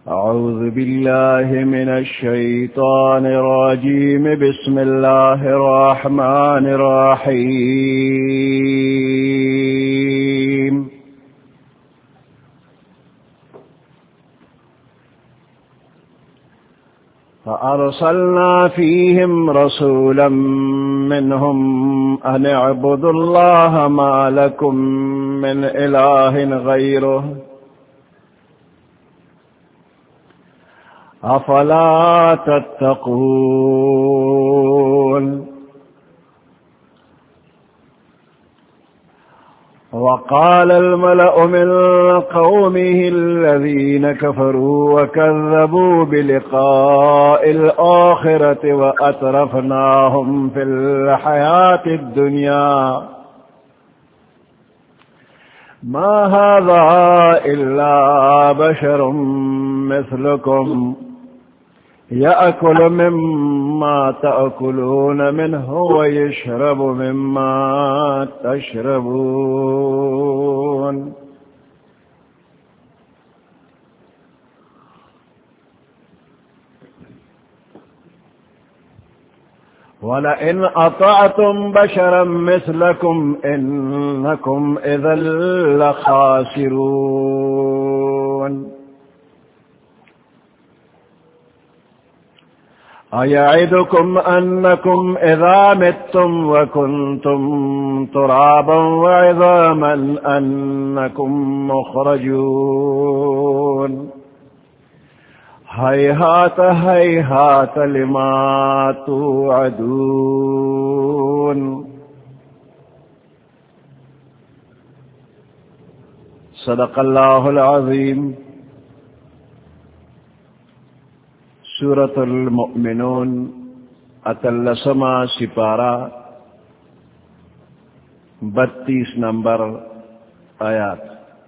أعوذ بالله من الشيطان الرجيم. بسم الله الرحمن الرحيم. فأرسلنا فيهم رسولا منهم أن اعبدوا الله ما لكم من إله غيره أفلا تتقون. وقال الملأ من قومه الذين كفروا وكذبوا بلقاء الآخرة وأترفناهم في الحياة الدنيا ما هذا إلا بشر مثلكم يأكل مما تأكلون منه ويشرب مما تشربون ولئن أطعتم بشرا مثلكم إنكم إذا لخاسرون. أيعدكم أنكم إذا متم وكنتم ترابا وعظاما أنكم مخرجون هيهات هيهات لما توعدون. صدق الله العظيم. سورة المؤمنون اتلسما سپارہ 32 نمبر آیات.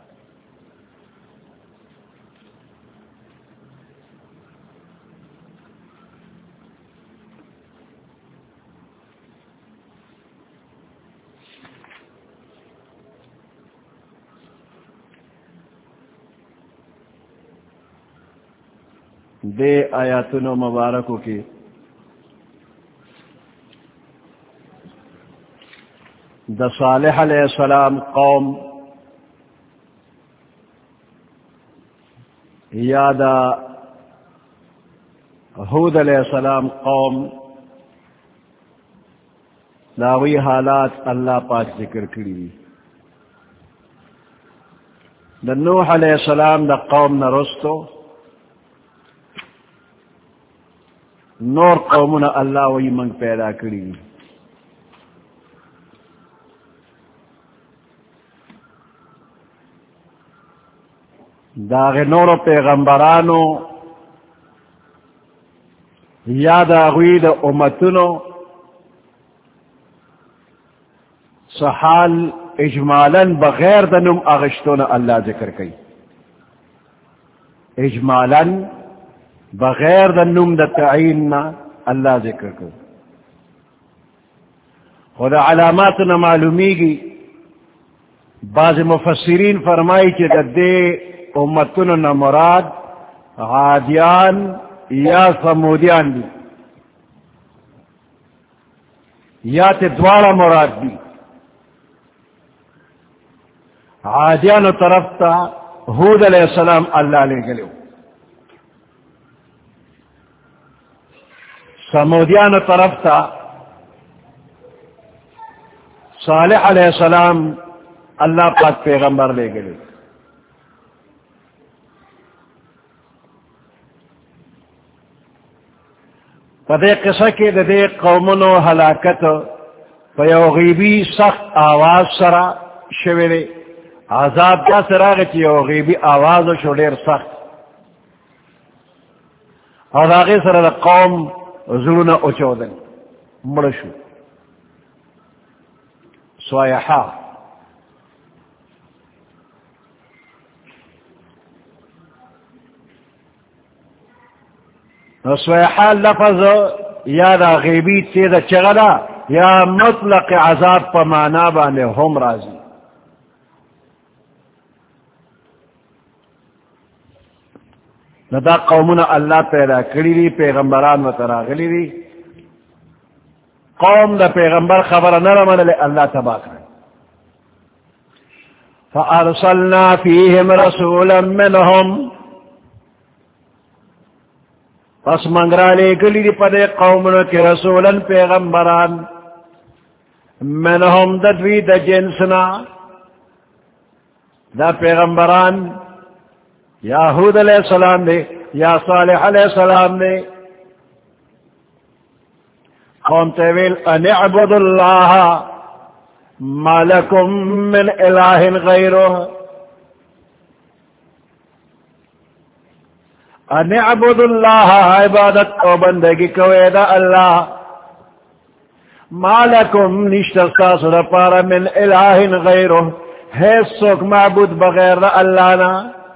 دے آیاتن و مبارکوں کی دا صالح علیہ السلام قوم یا دا ہود علیہ السلام قوم داوی حالات اللہ پاک ذکر کری. دا نوح علیہ السلام دا قوم نرستو نور قومنا اللہ وی منگ پیدا کری. داغ نور پیغمبرانو یا داغوی دا امتنو سحال اجمالا بغیر دنم اغشتون اللہ ذکر کئی. اجمالا بغیر دنم دا تعین اللہ ذکر کر. خدا علاماتنا معلومی گی. بعض مفسرین فرمائی کہ دا دے امتنا مراد عادیان یا ثمودیان دی یا تے دوارا مراد دی. عادیان طرف تا ہود علیہ السلام اللہ لے گلے، سمودیان طرف تا صالح علیہ السلام اللہ پاک پیغمبر لے گئے. پدے قصہ کے دے قومنو ہلاکت پیو غیبی سخت آواز سرا شویرے عذاب کا سراغ چیو غیبی آواز و شوڑیر سخت اور آگے سر قوم زلون اچودن مرشو سوایحا. سوایحا لفظ یا دا غیبی تیز چغلا یا مطلق عذاب پا مانا بانے ہم رازی. ندا قومنا اللہ پیدا کری دی پیغمبران و تراغلی دی قوم دا پیغمبر خبر نرمن لے اللہ تباہ کرے فارسلنا فیہم رسولا منہم پس منگرا لے گلی دی پدے قومنا کی رسولا پیغمبران منہم ددوی دا جنسنا دا پیغمبران یا ہود علیہ السلام دے یا صالح علیہ السلام دے قوم تیویل ان اعبدوا اللہ ما لکم من الہ غیرہ ان اعبدوا اللہ عبادت و بندگی کوئے دا اللہ ما لکم نشتستا صدا پارا من الہ غیرہ ہے سوک معبود بغیر دا اللہ نا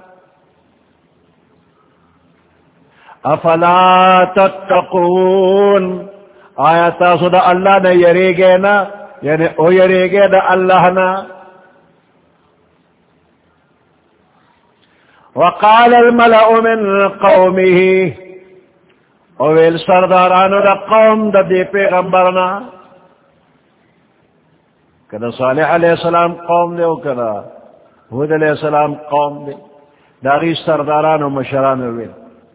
افلا تتقون آیا تاسو دا اللہ نے یری گے نا یعنی او یری گے دا اللہ نا وقال الملأ من قومه اویل سردارانو دا قوم دا دی پیغمبرنا کدا صالح علیہ السلام قوم دے او کدا حود علیہ السلام قوم دے دا غی سردارانو مشرانو ویل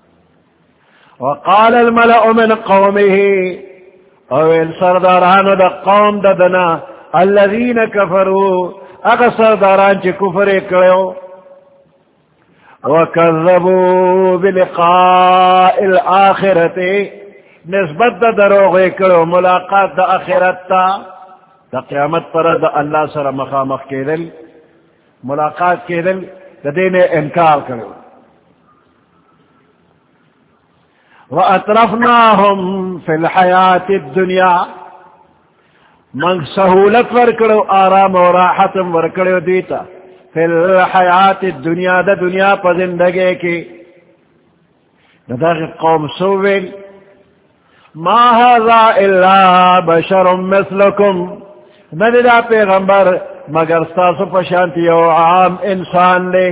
وقال الملأ من قومه اویل سردارانو دا قوم دا دنا الذین کفروا اگا سرداران چی کفر کرو وکذبوا بلقاء الآخرت نسبت دا دروغ کرو ملاقات دا آخرت تا دا قیامت پر دا اللہ سر مخامخ کے دل ملاقات کے دل دا دین انکار کرو وَأَتْرَفْنَاهُمْ فِي الْحَيَاةِ الدُّنْيَا من سہولت ورکڑو آرام و راحتم ورکڑو دیتا فی الحیات الدنیا دا دنیا پا زندگی کی دا قوم سوویل ما هذا الا بشر مثلکم نددا پیغمبر مگر ستاسو پشانتی و عام انسان لے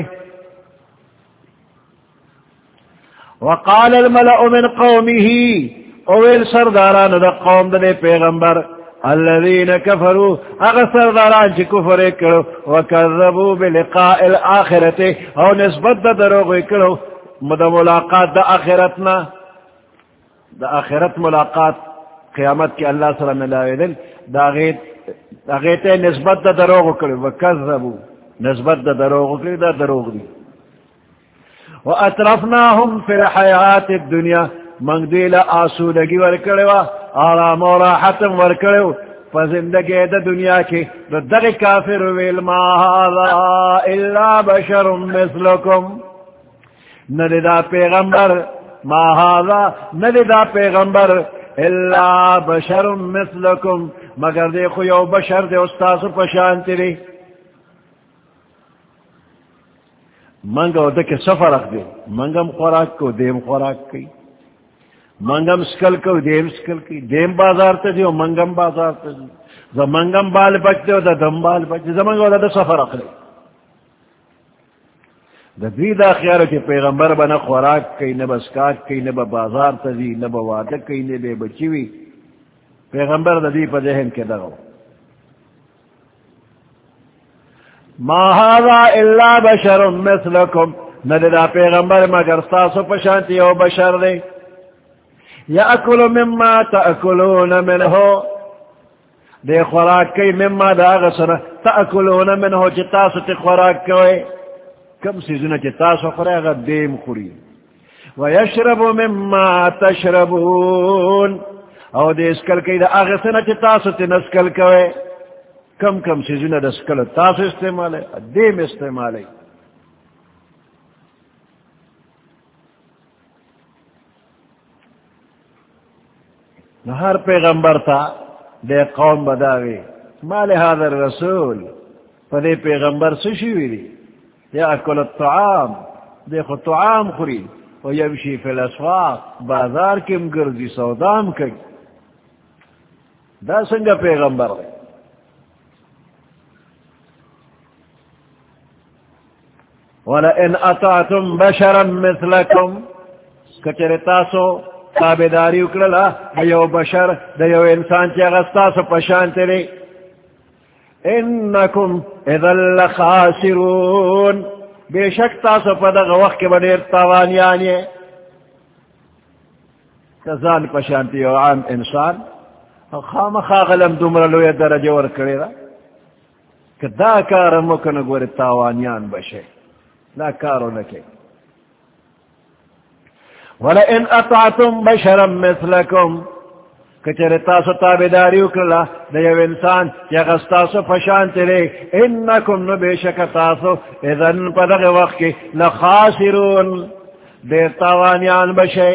وقال الملأ من قومه اویل سرداران دا قوم دا پیغمبر الذين كفروا اغا سرداران چی کفر کرو وکذبوا بلقاء الاخرت او نسبت دا دروغ کرو دا ملاقات دا آخرتنا دا آخرت ملاقات قیامت کی اللہ صلی اللہ علیہ وسلم دا غیتے نسبت دا دروغ کرو وکذبوا نسبت دا دروغ کرو دا دروغ دی وَأَتْرَفْنَاهُمْ فِي الْحَيَاةِ الدُّنْيَا منگ دیلا آسودگی ورکڑوا آرام و راحتم ورکڑو فزندگی دا دنیا کی دغ کافر ویل ما هذا الا بشر مثلکم نددا پیغمبر ما هذا نددا پیغمبر الا بشر مثلکم مگر دیکھو یو بشر دے استاسو پشانتی ری منگا دے کے سفر رکھ دے منگم خوراک کو دیم خوراک کی منگم سکل کو دیم سکل کی دیم بازار تا دیو منگم بازار تا دیو دا منگم بال بچ دیو دا دم بال بچ دیو منگا دا سفر رکھ دے دا دوی دا خیارو چی پیغمبر بنا خوراک کی نبا سکاک کی نبا بازار تا دی نبا وادک کی نبا بچیوی پیغمبر دا دی پا ذہن کے دغو ما هذا الا بشر مثلکم نددا پیغمبر مگر ستاسو پشانتی او بشر دے یاکل مما تاکلون منه دے خوراک کئی مما دا غسر تاکلون منه چی تاسو تی خوراک کوئی کم سیزن چی تاسو خوراک دیم خوری ویشرب مما تشربون او دے اسکل کئی دا غسر چی تاسو تی نسکل کوئی کم کم سیزن دسکل تاس استعمال ہے دیم استعمال ہے ہر پیغمبر تھا دے قوم بداوی مال هذا الرسول فدے پیغمبر سشوی دی یاکل الطعام دیکھو طعام خوری ویمشی فی الاسواق بازار کم گردی سودام کئی دا سنگا پیغمبر ہے وَلَئِنْ أَطَعْتُمْ بَشَرًا مِثْلَكُمْ کچر تاسو تابداری اکرلا دیو بشر دیو انسان چی اغستاسو پشانتے لے انکم اذن لخاسرون بے شک تاسو پدغ وقت کے بدیر تاوانیانی کزان پشانتی او عام انسان خام خاغلم دمرلو یا درجہ ورکڑی را کہ دا کار مکن گوری تاوانیان بشے لا کارو لکے وَلَئِنْ أَطَعْتُمْ بَشَرًا مِثْلَكُمْ کچر تاسو تابداری اکرلا دیو انسان یغستاسو پشانتی لے انکم نبیشک تاسو اذن پدغ وقت کی لخاسرون دیر تاوانیان بشے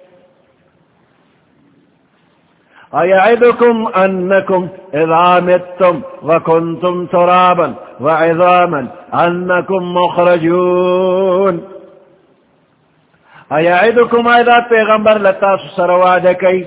ایعدکم انکم اذا متم وکنتم ترابا وعظاما انکم مخرجون ایعدکم ایداد پیغمبر لتاسو سروادکی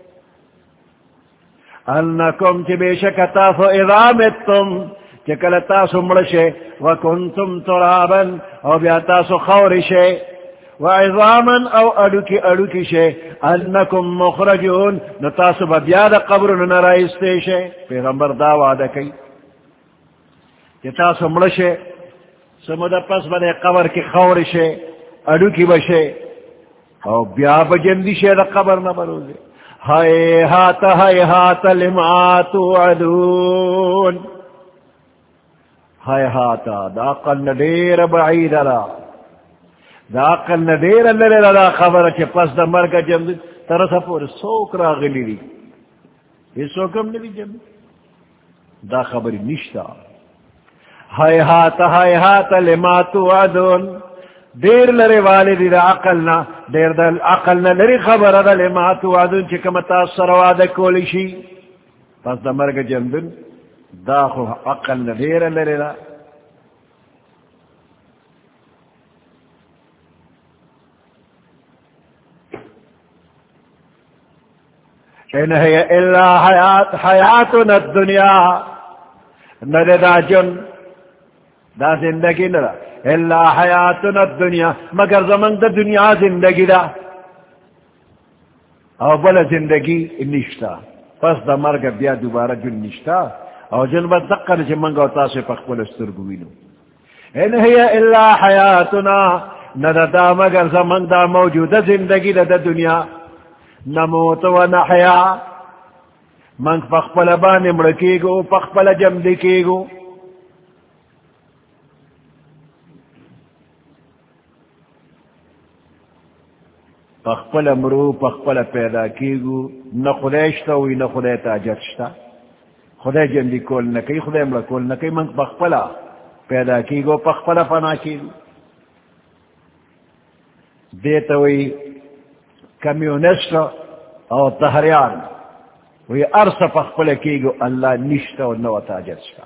انکم چی بیشک تاسو اذا متم چکل تاسو مرشے وکنتم ترابا او بیا تاسو خورشے وعظاما او اڑوکی شے انکم مخرجون نتاسو بیاد قبرن نرائستے شے پیغمبر دا وعدہ کئی چی تاسو مرشے سمد پس بدے قبر کی خورشے اڑوکی بشے او بیا بجندی شے دا قبر نبروزے ہاتھ لما توعدون دا قلن دیر بعید لا دا قلن دیر اللہ دا خبر چی پس دا مرگا جمد ترسا پور سوک را غلی لی یہ سوکم نلی جمد دا خبری نشتا ہاتھ لما توعدون دیر لرے والدی دا عقلنا دیر دا عقلنا لری خبر دا لما توعدون چکم تاثر وعدہ کولیشی پس دا مرگ جمدن دا خو عقلنا دیر لرے دا ان هي الا حیاتنا الدنیا ندے دا جن دا زندگی ندا الا حیاتنا الدنیا مگر زمن دا دنیا زندگی دا او بلا زندگی نشتا پس دا مرگ بیا دوبارہ جن نشتا او جن بس دقن چی منگو تاسو پخبل استرگوینو ان هي الا حیاتنا ندا دا مگر زمن دا موجود زندگی دا دنیا نموت و نحیا من پخبل بان مڑکیگو پخبل جمدکیگو پخپل امرو پخپل پیدا کیگو نہ خدایشتا ہوئی نہ خدای تاجرشتا خدای جندی کول نکی خدای امرا کول نکی من پخپلا پیدا کیگو پخپل فنا کیگو دیتا ہوئی کمیونسٹ او تحریان وی ارس پخپل کیگو اللہ نشتا و نو تاجرشتا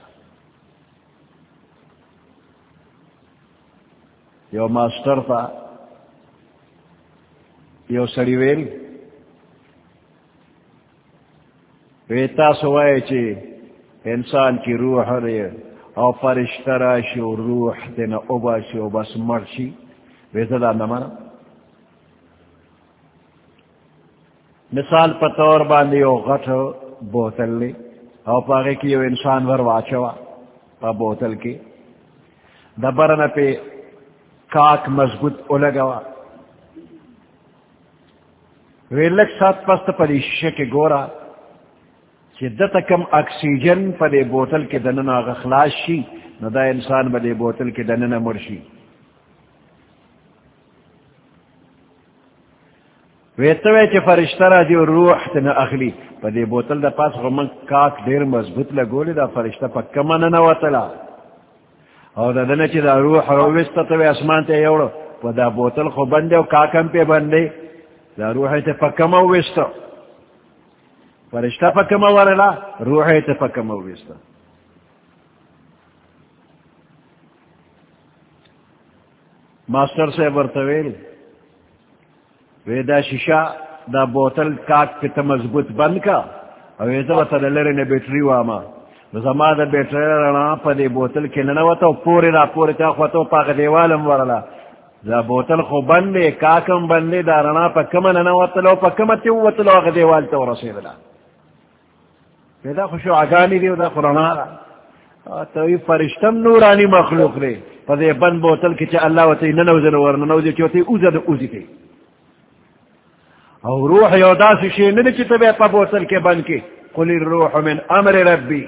یو ماسٹر تا یو سڑی ویل ویتا سوائے چی انسان کی روح رے او فرشتہ راشی و روح تینا اوباشی و بس مرشی ویتا دا نمانا مثال پتور باندی یو غٹ بوتل لی او پاگے کی یو انسان ور واچوا پا بوتل کی دبرنا پہ کاک مضبوط اولگوا ویلک ساتھ پست پدی شیشے کے گورا شدت کم اکسیجن پدے بوتل کے دننا غخلاش شی نو دا انسان بدے بوتل کے دننا مرشی ویتوے چے فرشتہ را دیو روح تنا اخلی پدے بوتل دا پاس غمان کاک دیر مضبوط لگولی دا فرشتہ پا کمانا نواتلا او دا دننا چے دا روح رویستا توے اسمان تے یوڑو پا دا بوتل خو بندے و کاکم پہ بندے دا روحی تے پکم اویستا فرشتہ پکم اوارلا روحی تے پکم اویستا ماسٹر سے برتویل ویدا شیشہ دا بوتل کاک پہ مضبوط بند کا ویدا وطا دلر نے بیٹری واما زما دا بیٹری رانا پا دے بوتل کے ننواتا پوری را پوری تا خواتا پاک دیوالم ورلا دا بوتل خو بندے کاکم بندے دا رنا پا کمن نواتلو پا کمتی واتلو اگا دیوالتا و رسیدلا پیدا خوشو عگانی دیو دا قرآن را توی فرشتم نورانی مخلوق لے پا دے بند بوتل کی چا اللہ و تی ننوزن ورننوزی چوتی اوزن اوزی تی او روح یوداس شی ندی چی تبی پا بوتل کے بند کی قل الروح من امر ربی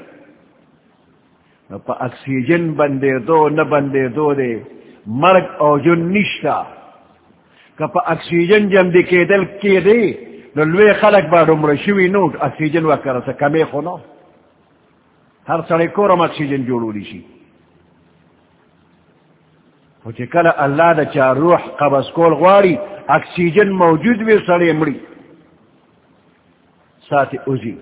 پا اکسیجن بندے دو نبندے دو دے مرگ او جن نشتا کہ پا اکسیجن جم دی کے دل کی دے نلوے خلق با رمر شوی نوٹ اکسیجن وکر سا کمی خونو ہر سڑے کورم اکسیجن جوڑو لیشی وچے کل اللہ دا چا روح قبض کول غواری اکسیجن موجود وی سڑے مڑی ساتھ اوزی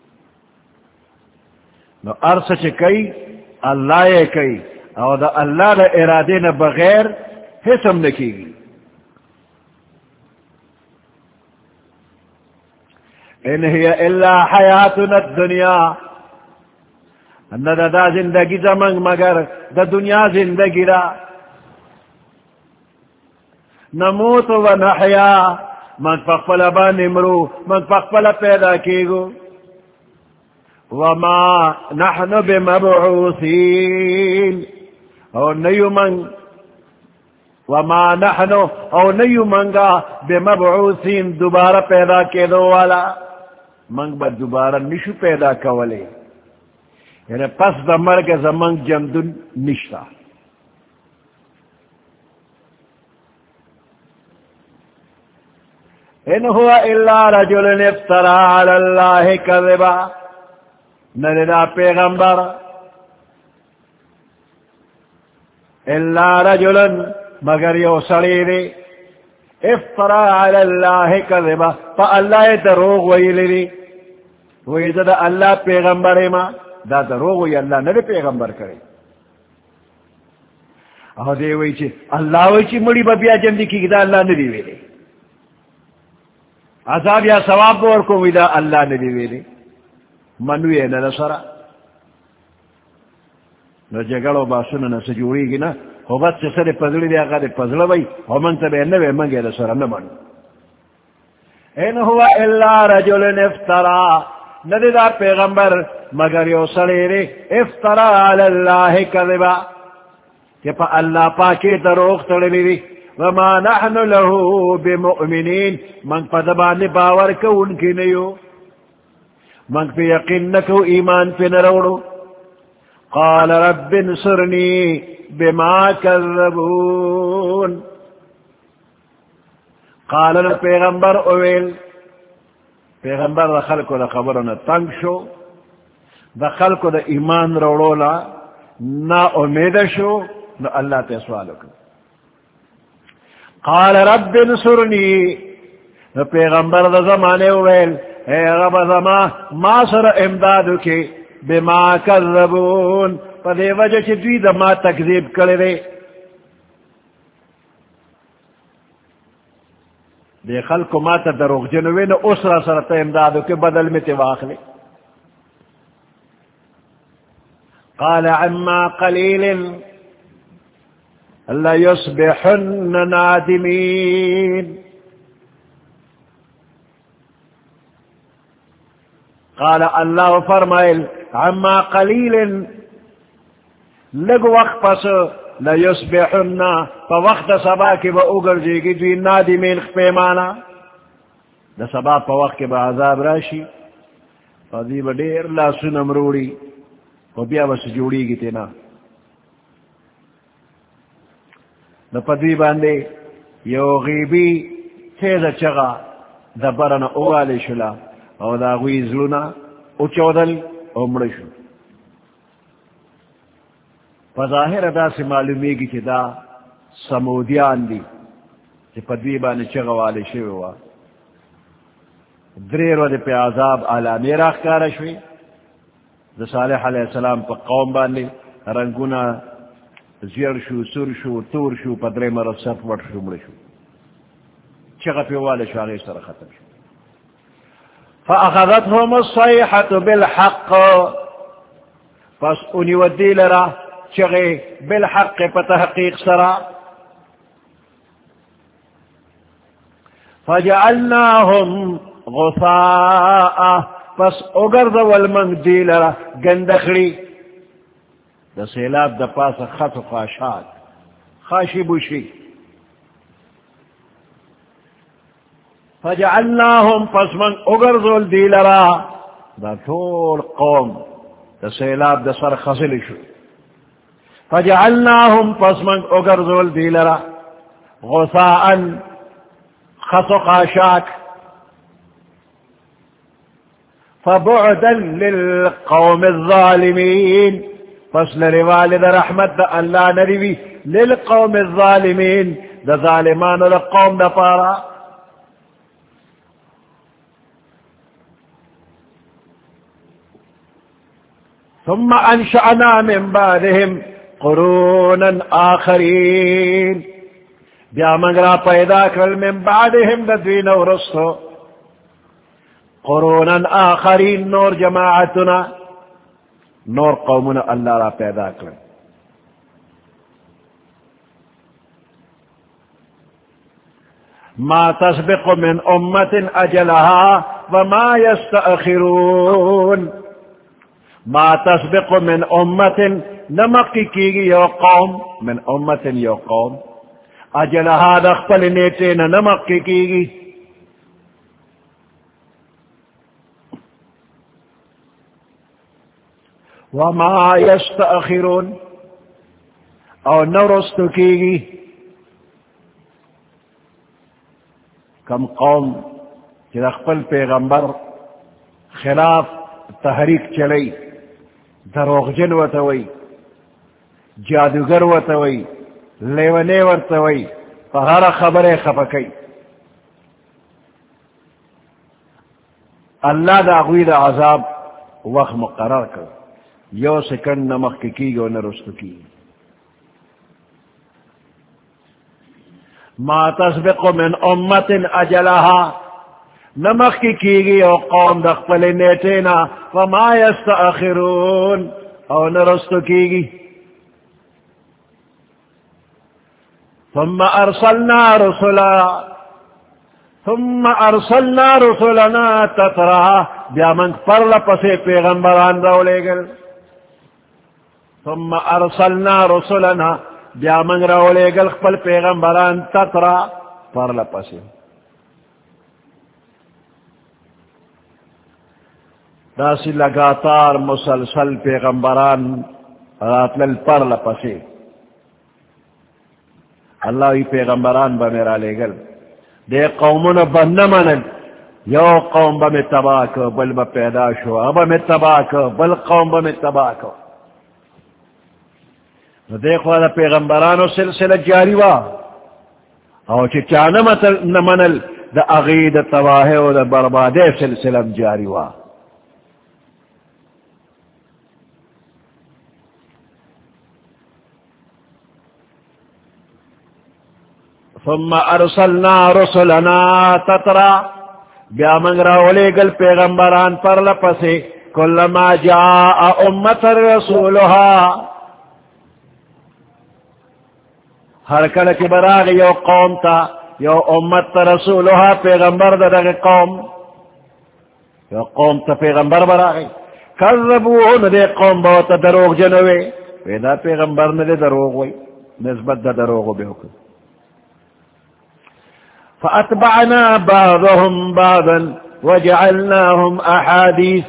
نو ارس چے کئی اللہ یہ کئی او دا اللہ دا ارادے نہ بغیر حسم نکی گی ان ہی الا حیاتنا الدنیا اندہ دا زندگی زمانگ مگر دا دنیا زندگی را نموت و نحیا من پخپل با نمرو من پخپل پیدا کیگو وما نحن بمبعوثین او نیو من وما نحن او نیو منگا بمبعوثین دوبارہ پیدا کے دو والا منگ با دوبارہ نشو پیدا کولے یعنی پس دا مرگ زمانگ جمدن نشتا ان هو الا رجل افترى على الله كذبا ندا پیغمبر الا رجل مگر یو سڑی دے افترى على الله كذبا فالله دروغ ویلی ویزد اللہ پیغمبر ما دا دروغ وی اللہ ندا پیغمبر کرے او دے وی چی اللہ وی چی مڑی ببیا جمدی کی دا اللہ ندی ویلے عذاب یا ثواب اور کو ودا اللہ ندی ویلے منوی نہ سرا نو جگڑو باسن نہ سجوڑی گی نا ہو بس سے سر پزڑی دیا گا پزڑ بھائی ہو من تب نوے منگے نہ سرا نہ من ان هو الا رجل افترا ندی پیغمبر مگر یو سڑے رے افترا علی اللہ کذبا کہ پا اللہ پاکی دروغ تڑلی وما نحن له بمؤمنین من پدبان باور کو ان کی نیو من پہ یقین نکو ایمان پہ نروڑو قال رب انصرنی بما کذبون قال پیغمبر اویل پیغمبر دا خلقو دا خبرنا تنگ شو دا خلقو دا ایمان روڑولا نا امید شو نا اللہ تے سوالو کر قال رب انصرنی پیغمبر دا زمانے ویل اے رب زمان ما سر امدادو کی بما کذبون پا دے وجہ چی دوی دا ما تکذیب کرے دے دے خلق ما تا دروغ جنوے نا اسرا سر تا امدادو کی بدل میں تواخلے قال عما قلیل لَيُصْبِحُنَّ نَادِمِينَ قال اللہ فرمائل عما قلیل لگ وقت پس لَيُصْبِحُنَّ پا وقت سبا کی با اگر جے گی دوی نادمین پیمانا دا سبا پا وقت کی با عذاب راشی پا دی با دیر لا سنم روڑی و بیا بس جوڑی گی تینا نو پدوی باندے یو غیبی تیز چغا دا برنا اوالی شلا او دا غوی زلونا او چودل او مرشو فظاہر دا سے معلومی گی چی دا سمودیان دی چی پدوی باندے چغا والی شوی دریر ودی پی عذاب آلامی راک کارشوی دا صالح علیہ السلام پا قوم باندے رنگونا زیر شو سر شو تور شو پدرے مرد صف وٹ شو مڑ شو چغا پی والے شو آگے سر ختم شو فأخذتهم الصيحة بالحق پس انہی ودی لرا چغے بالحق پتحقیق سرا فجعلناهم غثاء پس اگر والمنگ دیلرا گندخڑی دا سیلاب دا پاس خط و خاشات خاشی بوشی فجعلناهم پس من اگر زول دیلرا دا طول قوم دا سیلاب دا سر خزل شو فجعلناهم پس من اگر زول دیلرا غثاء خط و خاشات فبعدا للقوم الظالمين فصل روالد رحمت دا اللہ نریوی للقوم الظالمین دا ظالمان دا قوم دا پارا ثم انشأنا من بعدهم قرونا آخرین بیا منگرا پیدا کرل من بعدهم دا دوین ورسو قرونا آخرین نور جماعتنا نور قومنا اللہ را پیدا کرن ما تسبق من امت اجلها وما يستأخرون ما تسبق من امت نمکی کیگی یو قوم من امت یو قوم اجلها دخپل نیتین نمکی کیگی وما يستأخرون او نرست کیگی کم قوم چی اخپل پیغمبر خلاف تحریک چلی دروغجن وتوی جادوگر وتوی لیونے ورتوی فہر خبر خفکی اللہ دا غوی دا عذاب وقت مقرر کر یو سکن نمخ کی گو نرست کی ما تسبق من امت اجلها نمخ کی گی او قوم دخپل نیٹینا وما يستأخرون او نرست کی گی ثم ارسلنا رسلنا تترا بیا من پر لپسے پیغمبران رولے گل ثم ارسلنا رسلنا بیا من رولے گل خپل پیغمبران تترا پر لپسے داسی لگاتار مسلسل پیغمبران راتلل پر لپسے اللہ ہی پیغمبران بمیرا لے گل دے قومون بنمنن یو قوم بم تباہ کو بل با پیدا شو اب میں تباہ کو بل قوم بم تباہ کو دیکھو دا پیغمبرانو سلسلہ جاری وا او چانا نمنل دا اغید تباہ و دا بربادے سلسلہ جاری وا ثم ارسلنا رسلنا تترا بیا من راولے گل پیغمبران پر لپسے کلما جاء امت رسولها ہر کل کی براغ یو قوم تا یو امت رسولها پیغمبر دا قوم یو قوم تا پیغمبر براغ کذبون دے قوم بہت دروغ جنوے پیدا پیغمبر نے دے دروغ وی نسبت دا دروغ بے حکم فأتبعنا بعضهم بعضا وجعلناهم أحاديث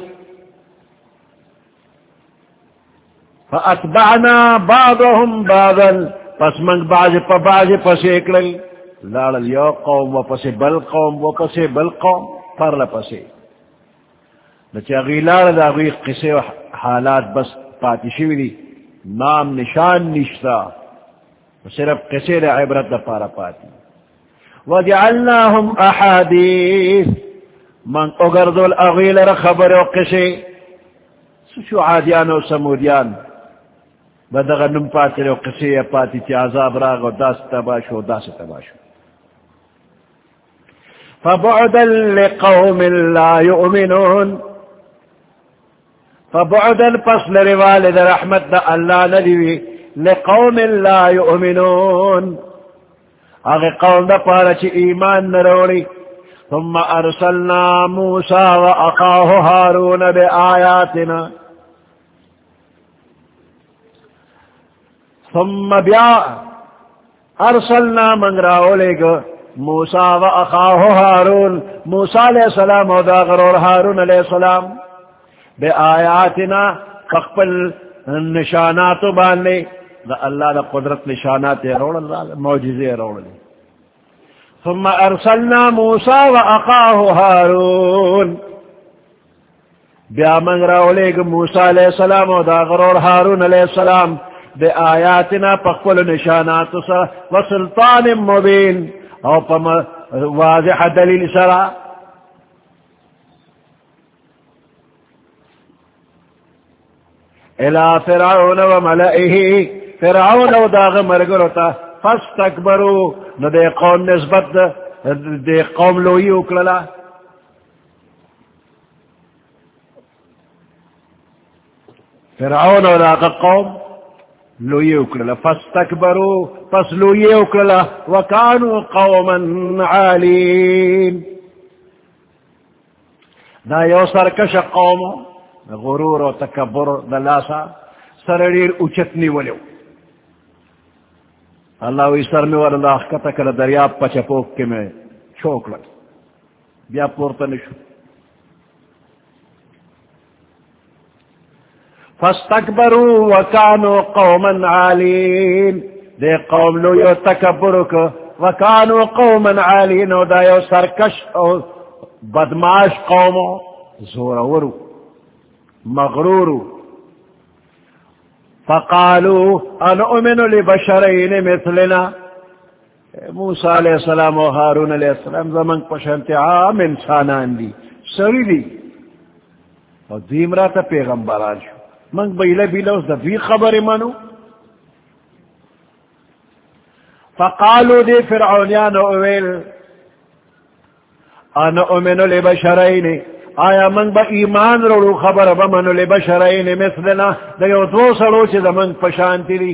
فأتبعنا بعضهم بعضا پس من بعض پا بعض پس اکلل لالل یو قوم و پس بل قوم و پس بل قوم پر لپسے نچا غیلال دا غیق قصے و حالات بس پاتشوی دی نام نشان نشتا صرف قصے دا عبرت دا پارا پاتی وجعلناهم احادیث من اگردو الاغیل رخبر و قصے سوچو عادیان و سمودیان بدغ نم پاتی و قصے پاتی تی عذاب راغ و داس تباشو و داس تباشو فبعدا لقوم لا يؤمنون فبعدا پس لروالد رحمت دا اللہ ندیوی لقوم لا يؤمنون اگر قوم دا پارا چی ایمان نروڑی ثم ارسلنا موسى واخاه هارون بآياتنا ثم بیا ارسلنا من راولے گا موسیٰ و اخاہ ہارون موسیٰ علیہ السلام و دا غرور ہارون علیہ السلام بے آیاتنا فقبل نشانات باندے دا اللہ دا قدرت نشانات روڑ اللہ معجزے روڑ لی ثم ارسلنا موسیٰ و اخاہ ہارون بیا من راولے گا موسیٰ علیہ السلام و دا غرور ہارون علیہ السلام بے آیاتنا فقبل نشانات و سلطان مبین او پم واضح دلیل سرا الى فرعون و ملئه فرعون و داغ مرگرتا فاستکبروا نو دے قوم نسبت دے قوم لوئی اکللا فرعون و داغ قوم لوئی اکللا فاستکبروا پس لوئی اکللا وکانوا قوما عالین دا یو سرکش قوم غرور و تکبر دلاسا سرڑیر اچتنی ولیو اللہ وی سر میں ور اللہ کتا کر دریاب پچپوک کے میں چھوک لگ بیا پورتا نشو فاستکبروا وکانوا قوما عالین دے قوم لو یو تکبرک وکانوا قوما عالین و دا یو سرکش او بدماش قوم زورورو مغرورو فقالوا انؤمن لبشرین مثلنا موسیٰ علیہ السلام و ہارون علیہ السلام زمان پشنت عام انسانان دی سری دی اور دیم راتا پیغمبران شو منگ بیلہ بیلہ اس دفی خبر منو فقالوا دی فرعونیان اویل انؤمن لبشرین آیا من با ایمان رو خبر بمنو لبشرین مثلنا دیو دو سڑو چیز من پشانتی دی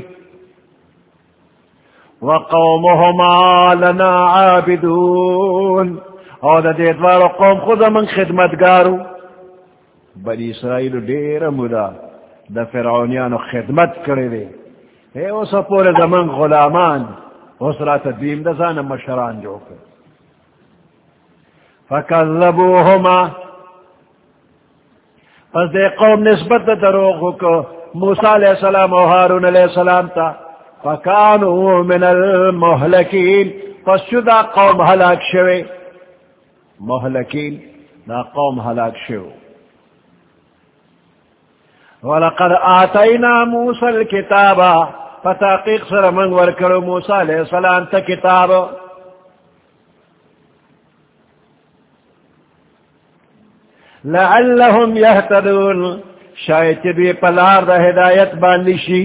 وقومهما لنا عابدون او دا دیدوار قوم خود من خدمتگارو بنی اسرائیل دیر مدا دا فرعونیانو خدمت کردے اے او سا پورے زمان غلامان اس رات دیم دا زان مشران جو کر فکذبوهما پس دے قوم نسبت دروغ کو موسیٰ علیہ السلام و ہارون علیہ السلام تا فکانوا من المہلکین پس شدہ قوم ہلاک شوے مہلکین نا قوم ہلاک شوے وَلَقَدْ آتَيْنَا مُوسَى الْكِتَابَ فتحقیق سر من ورکڑو موسیٰ علیہ السلام تا کتاب لعلهم يهتدون شاید بھی پلار دا ہدایت باندشی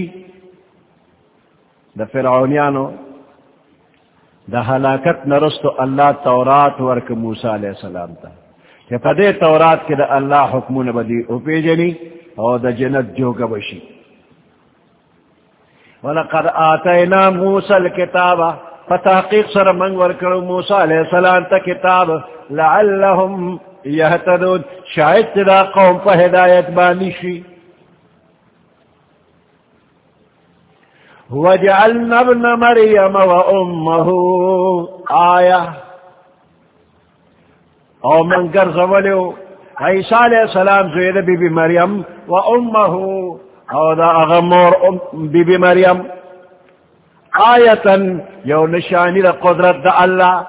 دا فرعونیانو دا ہلاکت نرستو اللہ تورات ورک موسیٰ علیہ السلام تا کہ پدے تورات کے دا اللہ حکمون بدی اپیجنی او دا جنت جوگا بشی وَلَقَدْ آتَيْنَا مُوسَى الْكِتَابَ فتحقیق سر من ورکڑو موسیٰ علیہ السلام تا کتاب لعلهم یہتدون شاید تدا قوم پا ہدایت بانشی وجعلنا ابن مریم و امه آیہ او من گرزولیو عیسیٰ علیہ السلام زوید بی بی مریم و امه او دا اغمور بی بی مریم آیتا یو نشانی دا قدرت دا اللہ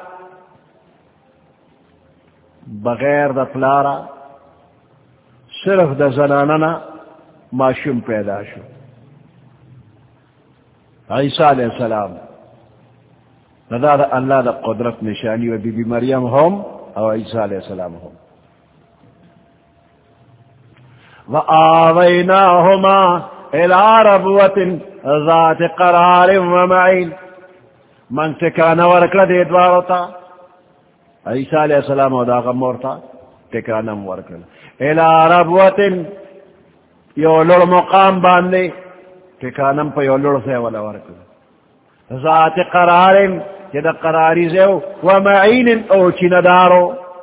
بغیر دا پلارا صرف دا زناننا معشوم پیدا شو عیسیٰ علیہ السلام دا دا اللہ دا قدرت نشانی و بی بی مریم ہم او عیسیٰ علیہ السلام ہم وآویناہما الى ربوة ذات قرار و معین من تکانا ورکل دیدواروتا عیسیٰ علیہ السلام و داغم مورتا تکانم ورکل الى ربوة یو لڑ مقام باندے تکانم پا یو لڑ سے والا ورکل ذات قرار جدا قراری زیو و معین او چندارو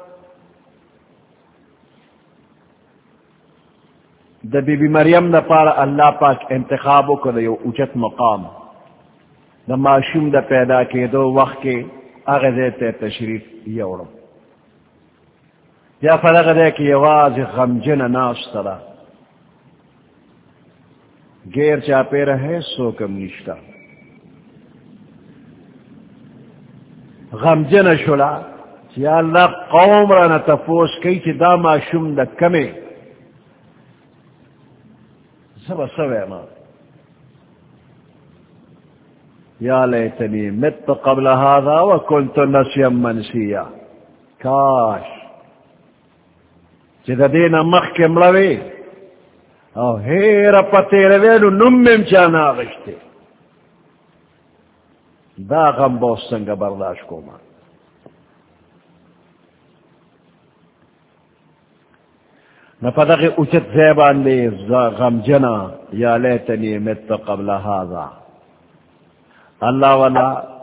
دا بی بی مریم دا پارا اللہ پاک انتخابو کرے یو اچت مقام دا معشوم دا پیدا کے دو وقت کے اغزیت تشریف یوڑو یا فرق دے کہ یواز غمجن ناس ترا گیر چاپے رہے سو کم نشتا غمجن شلا یا اللہ قوم رانا تفوس کئی چی دا معشوم دا کمے سب سوے ما یا لیتنی مت قبل هذا وکنت نسیا منسیا کاش چی دا دینا مخ کے ملوے او ہیر پتے رویلو نمم چانا غشتے دا غم بہت سنگ برداشت کو ما نپدق اچت زیبان لے غم جنا یا لیتنی مت قبل هذا اللہ والا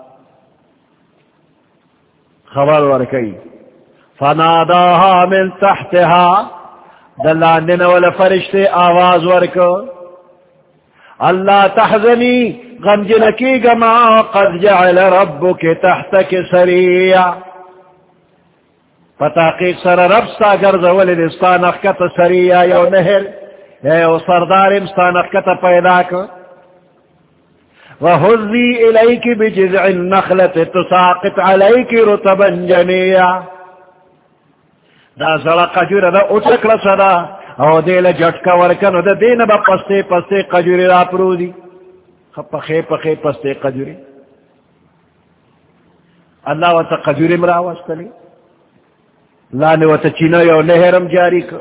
خبر ورکی فناداها من تحتها دلاندن والا فرشتے آواز ورکو اللہ تحزنی غم جنکی گما قد جعل ربک تحتک سریا فتاقیق سر رب ستا گرزولی دستا نخکت سریا یو نہر یو سردارم ستا نخکت پیدا کر وَهُزِّي إِلَيْكِ بِجِذْعِ النَّخْلَةِ تُسَاقِطْ عَلَيْكِ رُطَبًا جَنِيًّا دا زڑا قجور دا اترک لسدا او دیل جٹکا ورکنو دا دین با پستے پستے قجوری را پرو دی پخے پخے پستے قجوری اللہ و تا قجوری مراوستلی لانے و تا چینو یو نہرم جاری کر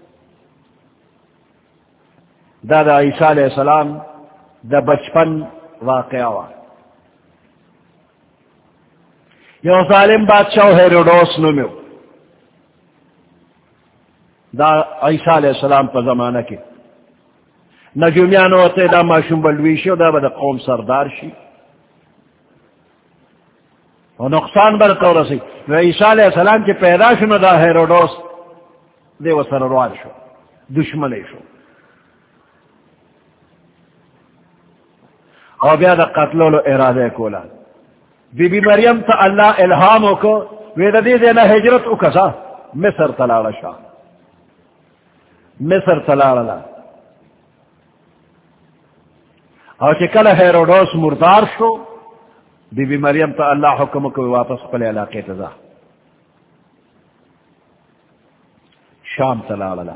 دا عیسیٰ علیہ السلام دا بچپن واقعہ وا یو ظالم بادشاہ ہیروڈوس نمیو دا عیسیٰ علیہ السلام پا زمانہ کے نجومیان ہوتے دا معشوم بلویشی دا با دا قوم سردار شی و نقصان برکو رسی و عیسیٰ علیہ السلام کے پیدا شنو دا ہیروڈوس دے و سرروار شو دشمنے شو اور بیا دا قتلولو ارادے کولا بی بی مریم تا اللہ الہامو کو ویدہ دی دینا ہجرت اکسا مصر تلالا شاہ مصر تلالا اور چکل ہیروڈوس مردار شو بی بی مریم تا اللہ حکم کو واپس پلے علاقے تزا شام تلالا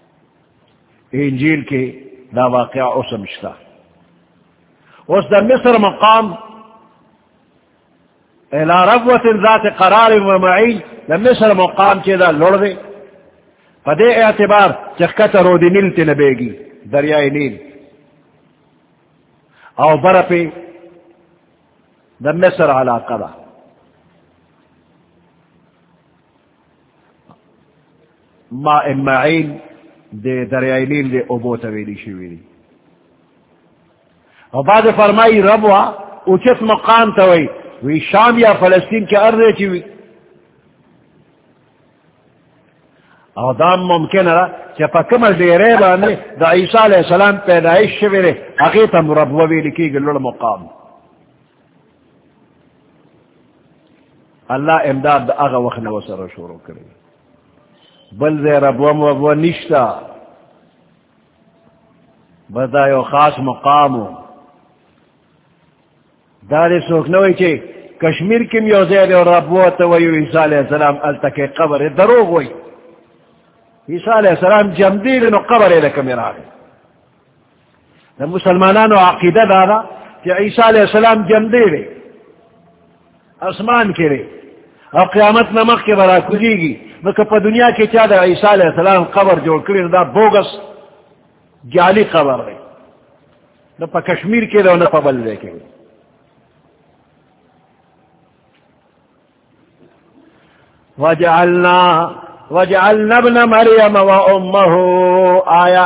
انجیل کے دا واقعہ اسمشتا اس دا مصر مقام الى ربوت ذات قرار و معین دا مصر مقام چی دا لڑ دے پدے اعتبار چکت رود نیل تی نبے گی دریائے نیل او برپی دا مصر علاقہ دا ماء معین دے دریائے نیل دے ابو تویلی شویلی اور بعد فرمائی ربوا اچت مقام توئی وی شام یا فلسطین کے ارضے چوی اور دام ممکن ہے کہ پکمل دیرے بانے دا عیسیٰ علیہ السلام پیدائش شویرے حقیقتاً ربوا بھی لکی گلڑ مقام اللہ امداد دا اغا وقت نوسر شروع کرے بل دے ربوا نشتا بدا یو خاص مقامو دارے سوکنوئی چھے کشمیر کم یو زیر اور ربوت ویو عیسیٰ علیہ السلام التکے قبر دروغ وی عیسیٰ علیہ السلام جمدیر نو قبر لکم راگے دا مسلمانانو عقیدہ دادا کہ عیسیٰ علیہ السلام جمدیر اسمان کرے اور قیامت نمک کے برا کجی گی مکہ پا دنیا کے چاہ دا عیسیٰ علیہ السلام قبر جوڑ کرے دا بوگس جعلی قبر رہے نہ پا کشمیر کے دو نہ پا بلدے کے دو وجعلنا ابن مریم و امه آیا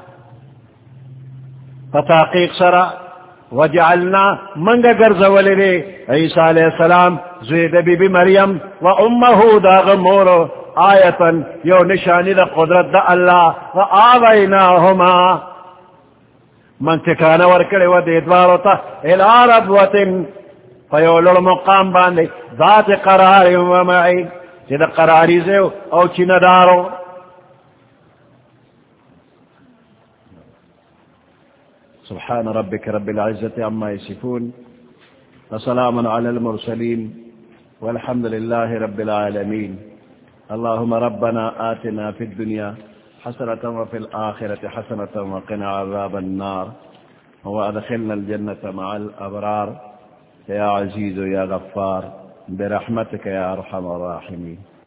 فتحقیق سرا وجعلنا منگا گرزولی دے عیسیٰ علیہ السلام زید بی بی مریم و امه داغ مورو آیتن یو نشانی دا قدرت دا اللہ فآویناہما منطقانا ورکڑے و دیدوارو تا الى ربوتن فیولو مقام باندے ذات قرار و معین چی دا قراری زیو او چی ندارو سبحان ربك رب العزة عما يصفون وسلام على المرسلين والحمد لله رب العالمين اللهم ربنا آتنا في الدنيا حسنة وفي الآخرة حسنة وقنا عذاب النار وأدخلنا الجنة مع الأبرار يا عزيز يا غفار برحمتك يا أرحم الراحمين.